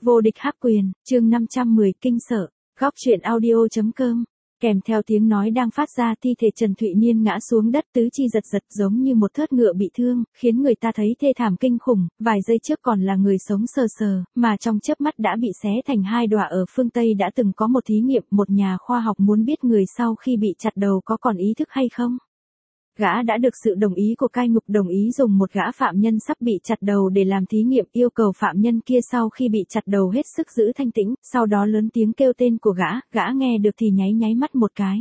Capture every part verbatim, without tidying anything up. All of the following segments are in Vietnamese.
Vô địch hắc quyền, chương năm trăm mười kinh sợ, góc truyện audio.com. Kèm theo tiếng nói đang phát ra, thi thể Trần Thụy Niên ngã xuống đất, tứ chi giật giật giống như một thớt ngựa bị thương, khiến người ta thấy thê thảm kinh khủng. Vài giây trước còn là người sống sờ sờ, mà trong chớp mắt đã bị xé thành hai đoạn. Ở phương Tây đã từng có một thí nghiệm, một nhà khoa học muốn biết người sau khi bị chặt đầu có còn ý thức hay không. Gã đã được sự đồng ý của cai ngục đồng ý dùng một gã phạm nhân sắp bị chặt đầu để làm thí nghiệm, yêu cầu phạm nhân kia sau khi bị chặt đầu hết sức giữ thanh tĩnh, sau đó lớn tiếng kêu tên của gã, gã nghe được thì nháy nháy mắt một cái.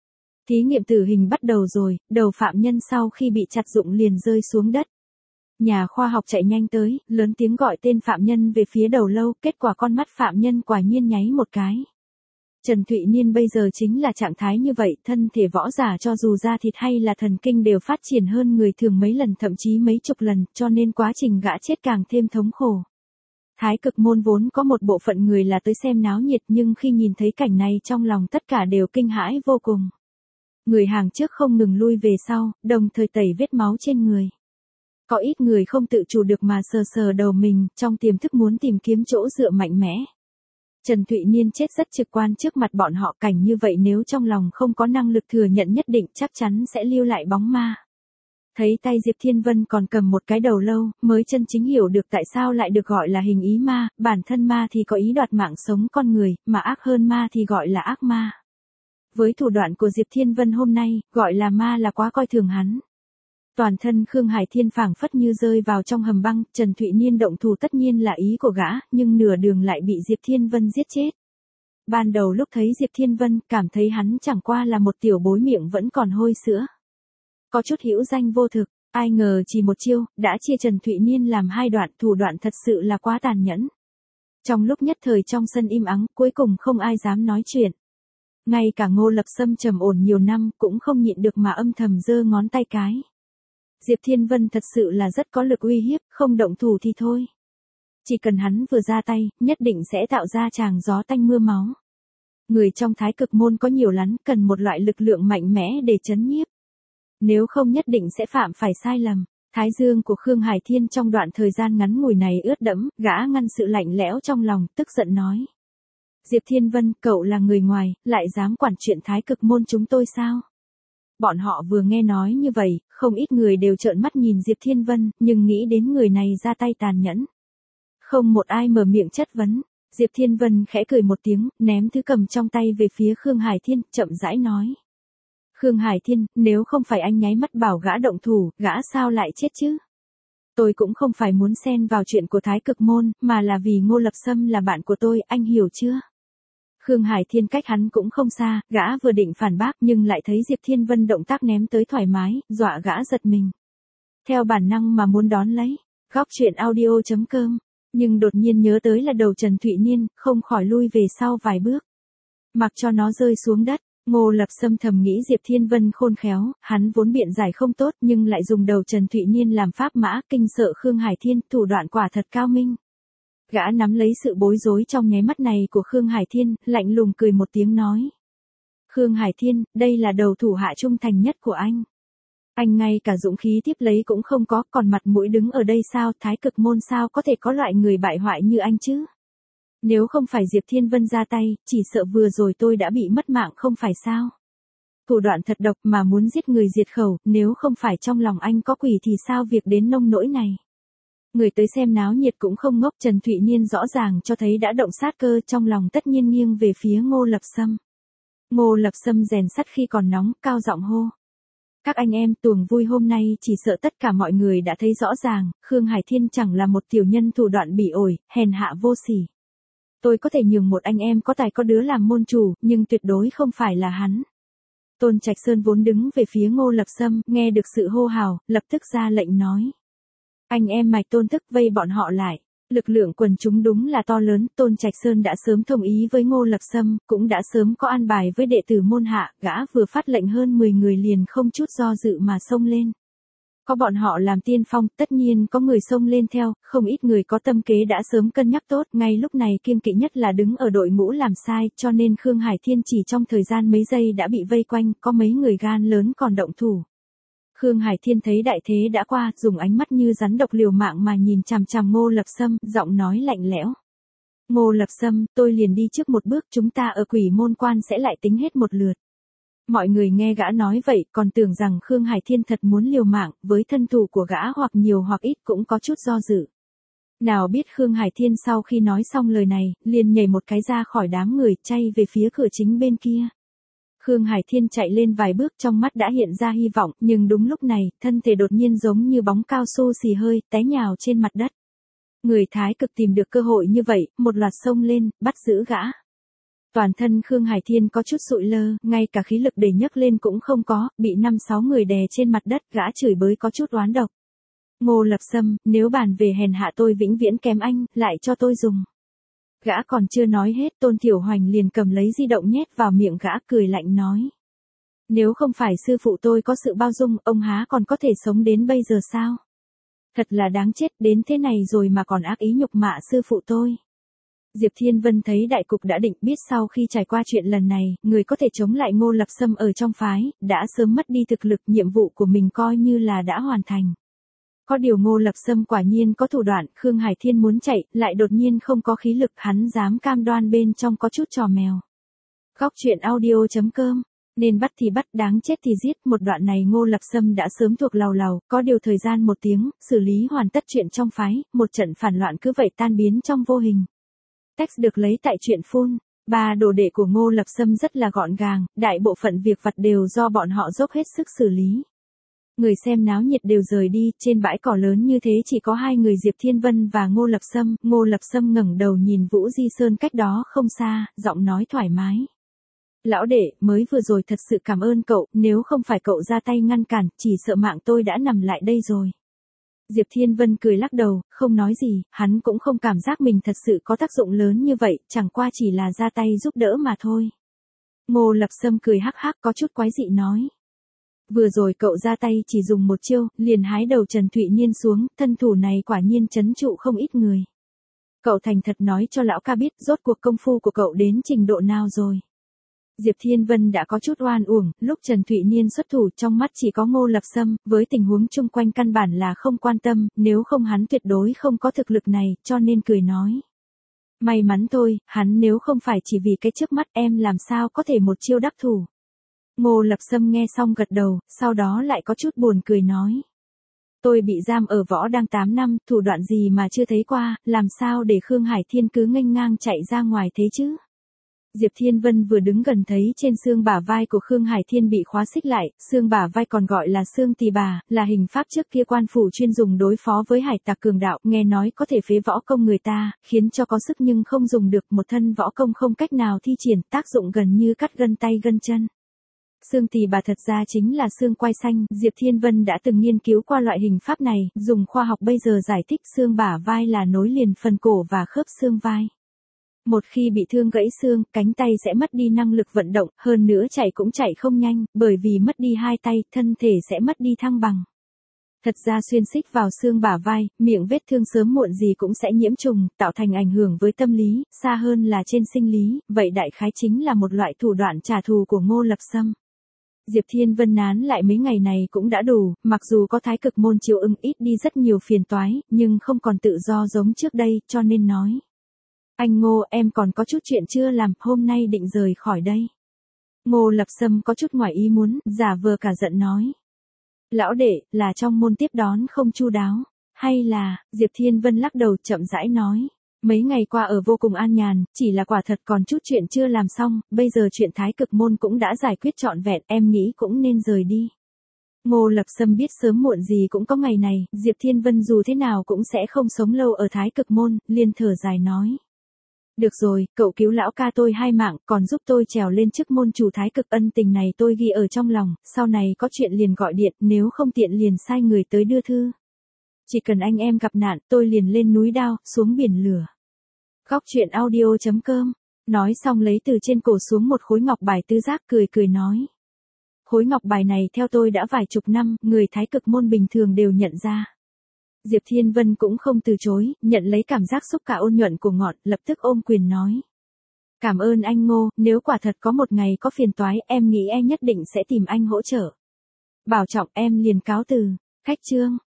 Thí nghiệm tử hình bắt đầu rồi, đầu phạm nhân sau khi bị chặt rụng liền rơi xuống đất. Nhà khoa học chạy nhanh tới, lớn tiếng gọi tên phạm nhân về phía đầu lâu, kết quả con mắt phạm nhân quả nhiên nháy một cái. Trần Thụy Niên bây giờ chính là trạng thái như vậy, thân thể võ giả cho dù da thịt hay là thần kinh đều phát triển hơn người thường mấy lần, thậm chí mấy chục lần, cho nên quá trình gã chết càng thêm thống khổ. Thái Cực Môn vốn có một bộ phận người là tới xem náo nhiệt, nhưng khi nhìn thấy cảnh này trong lòng tất cả đều kinh hãi vô cùng. Người hàng trước không ngừng lui về sau, đồng thời tẩy vết máu trên người. Có ít người không tự chủ được mà sờ sờ đầu mình, trong tiềm thức muốn tìm kiếm chỗ dựa mạnh mẽ. Trần Thụy Niên chết rất trực quan trước mặt bọn họ, cảnh như vậy nếu trong lòng không có năng lực thừa nhận nhất định chắc chắn sẽ lưu lại bóng ma. Thấy tay Diệp Thiên Vân còn cầm một cái đầu lâu, mới chân chính hiểu được tại sao lại được gọi là hình ý ma, bản thân ma thì có ý đoạt mạng sống con người, mà ác hơn ma thì gọi là ác ma. Với thủ đoạn của Diệp Thiên Vân hôm nay, gọi là ma là quá coi thường hắn. Toàn thân Khương Hải Thiên phảng phất như rơi vào trong hầm băng, Trần Thụy Niên động thủ tất nhiên là ý của gã, nhưng nửa đường lại bị Diệp Thiên Vân giết chết. Ban đầu lúc thấy Diệp Thiên Vân, cảm thấy hắn chẳng qua là một tiểu bối miệng vẫn còn hôi sữa. Có chút hữu danh vô thực, ai ngờ chỉ một chiêu, đã chia Trần Thụy Niên làm hai đoạn, thủ đoạn thật sự là quá tàn nhẫn. Trong lúc nhất thời trong sân im ắng, cuối cùng không ai dám nói chuyện. Ngay cả Ngô Lập Sâm trầm ổn nhiều năm cũng không nhịn được mà âm thầm giơ ngón tay cái. Diệp Thiên Vân thật sự là rất có lực uy hiếp, không động thủ thì thôi. Chỉ cần hắn vừa ra tay, nhất định sẽ tạo ra tràng gió tanh mưa máu. Người trong Thái Cực Môn có nhiều lắm, cần một loại lực lượng mạnh mẽ để trấn nhiếp. Nếu không nhất định sẽ phạm phải sai lầm. Thái dương của Khương Hải Thiên trong đoạn thời gian ngắn ngủi này ướt đẫm, gã ngăn sự lạnh lẽo trong lòng, tức giận nói. Diệp Thiên Vân, cậu là người ngoài, lại dám quản chuyện Thái Cực Môn chúng tôi sao? Bọn họ vừa nghe nói như vậy, không ít người đều trợn mắt nhìn Diệp Thiên Vân, nhưng nghĩ đến người này ra tay tàn nhẫn. Không một ai mở miệng chất vấn. Diệp Thiên Vân khẽ cười một tiếng, ném thứ cầm trong tay về phía Khương Hải Thiên, chậm rãi nói. Khương Hải Thiên, nếu không phải anh nháy mắt bảo gã động thủ, gã sao lại chết chứ? Tôi cũng không phải muốn xen vào chuyện của Thái Cực Môn, mà là vì Ngô Lập Sâm là bạn của tôi, anh hiểu chưa? Khương Hải Thiên cách hắn cũng không xa, gã vừa định phản bác nhưng lại thấy Diệp Thiên Vân động tác ném tới thoải mái, dọa gã giật mình. Theo bản năng mà muốn đón lấy, góc truyện audio.com, nhưng đột nhiên nhớ tới là đầu Trần Thụy Niên, không khỏi lui về sau vài bước. Mặc cho nó rơi xuống đất, Ngô Lập Sâm thầm nghĩ Diệp Thiên Vân khôn khéo, hắn vốn biện giải không tốt nhưng lại dùng đầu Trần Thụy Niên làm pháp mã, kinh sợ Khương Hải Thiên, thủ đoạn quả thật cao minh. Gã nắm lấy sự bối rối trong nháy mắt này của Khương Hải Thiên, lạnh lùng cười một tiếng nói. Khương Hải Thiên, đây là đầu thủ hạ trung thành nhất của anh. Anh ngay cả dũng khí tiếp lấy cũng không có, còn mặt mũi đứng ở đây sao, Thái Cực Môn sao có thể có loại người bại hoại như anh chứ? Nếu không phải Diệp Thiên Vân ra tay, chỉ sợ vừa rồi tôi đã bị mất mạng không phải sao? Thủ đoạn thật độc mà muốn giết người diệt khẩu, nếu không phải trong lòng anh có quỷ thì sao việc đến nông nỗi này? Người tới xem náo nhiệt cũng không ngốc, Trần Thụy Niên rõ ràng cho thấy đã động sát cơ, trong lòng tất nhiên nghiêng về phía Ngô Lập Sâm. Ngô Lập Sâm rèn sắt khi còn nóng, cao giọng hô. Các anh em, tuồng vui hôm nay chỉ sợ tất cả mọi người đã thấy rõ ràng, Khương Hải Thiên chẳng là một tiểu nhân thủ đoạn bỉ ổi, hèn hạ vô sỉ. Tôi có thể nhường một anh em có tài có đứa làm môn chủ, nhưng tuyệt đối không phải là hắn. Tôn Trạch Sơn vốn đứng về phía Ngô Lập Sâm, nghe được sự hô hào, lập tức ra lệnh nói. Anh em mạch Tôn tức vây bọn họ lại. Lực lượng quần chúng đúng là to lớn, Tôn Trạch Sơn đã sớm thông ý với Ngô Lập Sâm, cũng đã sớm có an bài với đệ tử môn hạ, gã vừa phát lệnh hơn mười người liền không chút do dự mà xông lên. Có bọn họ làm tiên phong, tất nhiên có người xông lên theo, không ít người có tâm kế đã sớm cân nhắc tốt, ngay lúc này kiêng kỵ nhất là đứng ở đội ngũ làm sai, cho nên Khương Hải Thiên chỉ trong thời gian mấy giây đã bị vây quanh, có mấy người gan lớn còn động thủ. Khương Hải Thiên thấy đại thế đã qua, dùng ánh mắt như rắn độc liều mạng mà nhìn chằm chằm Ngô Lập Sâm, giọng nói lạnh lẽo. Ngô Lập Sâm, tôi liền đi trước một bước, chúng ta ở Quỷ Môn Quan sẽ lại tính hết một lượt. Mọi người nghe gã nói vậy còn tưởng rằng Khương Hải Thiên thật muốn liều mạng, với thân thủ của gã hoặc nhiều hoặc ít cũng có chút do dự. Nào biết Khương Hải Thiên sau khi nói xong lời này, liền nhảy một cái ra khỏi đám người, chay về phía cửa chính bên kia. Khương Hải Thiên chạy lên vài bước, trong mắt đã hiện ra hy vọng, nhưng đúng lúc này, thân thể đột nhiên giống như bóng cao su xì hơi, té nhào trên mặt đất. Người Thái Cực tìm được cơ hội như vậy, một loạt xông lên, bắt giữ gã. Toàn thân Khương Hải Thiên có chút sụi lơ, ngay cả khí lực để nhấc lên cũng không có, bị năm sáu người đè trên mặt đất, gã chửi bới có chút oán độc. Ngô Lập Sâm, nếu bàn về hèn hạ tôi vĩnh viễn kém anh, lại cho tôi dùng. Gã còn chưa nói hết, Tôn Thiểu Hoành liền cầm lấy di động nhét vào miệng gã, cười lạnh nói. Nếu không phải sư phụ tôi có sự bao dung, ông há còn có thể sống đến bây giờ sao? Thật là đáng chết, đến thế này rồi mà còn ác ý nhục mạ sư phụ tôi. Diệp Thiên Vân thấy đại cục đã định, biết sau khi trải qua chuyện lần này, người có thể chống lại Ngô Lập Sâm ở trong phái, đã sớm mất đi thực lực, nhiệm vụ của mình coi như là đã hoàn thành. Có điều Ngô Lập Sâm quả nhiên có thủ đoạn, Khương Hải Thiên muốn chạy, lại đột nhiên không có khí lực, hắn dám cam đoan bên trong có chút trò mèo. Góc truyện audio chấm com, nên bắt thì bắt, đáng chết thì giết, một đoạn này Ngô Lập Sâm đã sớm thuộc lầu lầu, có điều thời gian một tiếng, xử lý hoàn tất chuyện trong phái, một trận phản loạn cứ vậy tan biến trong vô hình. Text được lấy tại truyện phun. Ba đồ đệ của Ngô Lập Sâm rất là gọn gàng, đại bộ phận việc vặt đều do bọn họ dốc hết sức xử lý. Người xem náo nhiệt đều rời đi, trên bãi cỏ lớn như thế chỉ có hai người Diệp Thiên Vân và Ngô Lập Sâm. Ngô Lập Sâm ngẩng đầu nhìn Vũ Di Sơn cách đó không xa, giọng nói thoải mái. Lão đệ, mới vừa rồi thật sự cảm ơn cậu, nếu không phải cậu ra tay ngăn cản, chỉ sợ mạng tôi đã nằm lại đây rồi. Diệp Thiên Vân cười lắc đầu, không nói gì, hắn cũng không cảm giác mình thật sự có tác dụng lớn như vậy, chẳng qua chỉ là ra tay giúp đỡ mà thôi. Ngô Lập Sâm cười hắc hắc có chút quái dị nói. Vừa rồi cậu ra tay chỉ dùng một chiêu, liền hái đầu Trần Thụy Niên xuống, thân thủ này quả nhiên trấn trụ không ít người. Cậu thành thật nói cho lão ca biết rốt cuộc công phu của cậu đến trình độ nào rồi. Diệp Thiên Vân đã có chút oan uổng, lúc Trần Thụy Niên xuất thủ trong mắt chỉ có Ngô Lập Sâm, với tình huống chung quanh căn bản là không quan tâm, nếu không hắn tuyệt đối không có thực lực này, cho nên cười nói. May mắn thôi, hắn nếu không phải chỉ vì cái trước mắt em làm sao có thể một chiêu đắc thủ. Ngô Lập Sâm nghe xong gật đầu, sau đó lại có chút buồn cười nói. Tôi bị giam ở võ đang tám năm, thủ đoạn gì mà chưa thấy qua, làm sao để Khương Hải Thiên cứ nghênh ngang chạy ra ngoài thế chứ? Diệp Thiên Vân vừa đứng gần thấy trên xương bả vai của Khương Hải Thiên bị khóa xích lại, xương bả vai còn gọi là xương tỳ bà, là hình pháp trước kia quan phủ chuyên dùng đối phó với hải tặc cường đạo, nghe nói có thể phế võ công người ta, khiến cho có sức nhưng không dùng được, một thân võ công không cách nào thi triển, tác dụng gần như cắt gân tay gân chân. Xương tỳ bà thật ra chính là xương quai xanh, Diệp Thiên Vân đã từng nghiên cứu qua loại hình pháp này, dùng khoa học bây giờ giải thích xương bả vai là nối liền phần cổ và khớp xương vai. Một khi bị thương gãy xương, cánh tay sẽ mất đi năng lực vận động, hơn nữa chạy cũng chạy không nhanh, bởi vì mất đi hai tay, thân thể sẽ mất đi thăng bằng. Thật ra xuyên xích vào xương bả vai, miệng vết thương sớm muộn gì cũng sẽ nhiễm trùng, tạo thành ảnh hưởng với tâm lý, xa hơn là trên sinh lý, vậy đại khái chính là một loại thủ đoạn trả thù của Ngô Lập Sâm. Diệp Thiên Vân nán lại mấy ngày này cũng đã đủ, mặc dù có thái cực môn chiếu ứng ít đi rất nhiều phiền toái, nhưng không còn tự do giống trước đây, cho nên nói. Anh Ngô, em còn có chút chuyện chưa làm, hôm nay định rời khỏi đây. Ngô Lập Sâm có chút ngoài ý muốn, giả vờ cả giận nói. Lão đệ, là trong môn tiếp đón không chu đáo, hay là, Diệp Thiên Vân lắc đầu chậm rãi nói. Mấy ngày qua ở vô cùng an nhàn, chỉ là quả thật còn chút chuyện chưa làm xong, bây giờ chuyện thái cực môn cũng đã giải quyết trọn vẹn, em nghĩ cũng nên rời đi. Ngô Lập Sâm biết sớm muộn gì cũng có ngày này, Diệp Thiên Vân dù thế nào cũng sẽ không sống lâu ở thái cực môn, liền thở dài nói. Được rồi, cậu cứu lão ca tôi hai mạng, còn giúp tôi trèo lên chức môn chủ thái cực, ân tình này tôi ghi ở trong lòng, sau này có chuyện liền gọi điện, nếu không tiện liền sai người tới đưa thư. Chỉ cần anh em gặp nạn, tôi liền lên núi đao, xuống biển lửa. Góc truyện audio chấm com, nói xong lấy từ trên cổ xuống một khối ngọc bài tứ giác, cười cười nói. Khối ngọc bài này theo tôi đã vài chục năm, người thái cực môn bình thường đều nhận ra. Diệp Thiên Vân cũng không từ chối, nhận lấy cảm giác xúc cả ôn nhuận của ngọn, lập tức ôm quyền nói. Cảm ơn anh Ngô, nếu quả thật có một ngày có phiền toái, em nghĩ em nhất định sẽ tìm anh hỗ trợ. Bảo trọng, em liền cáo từ. Khách chương.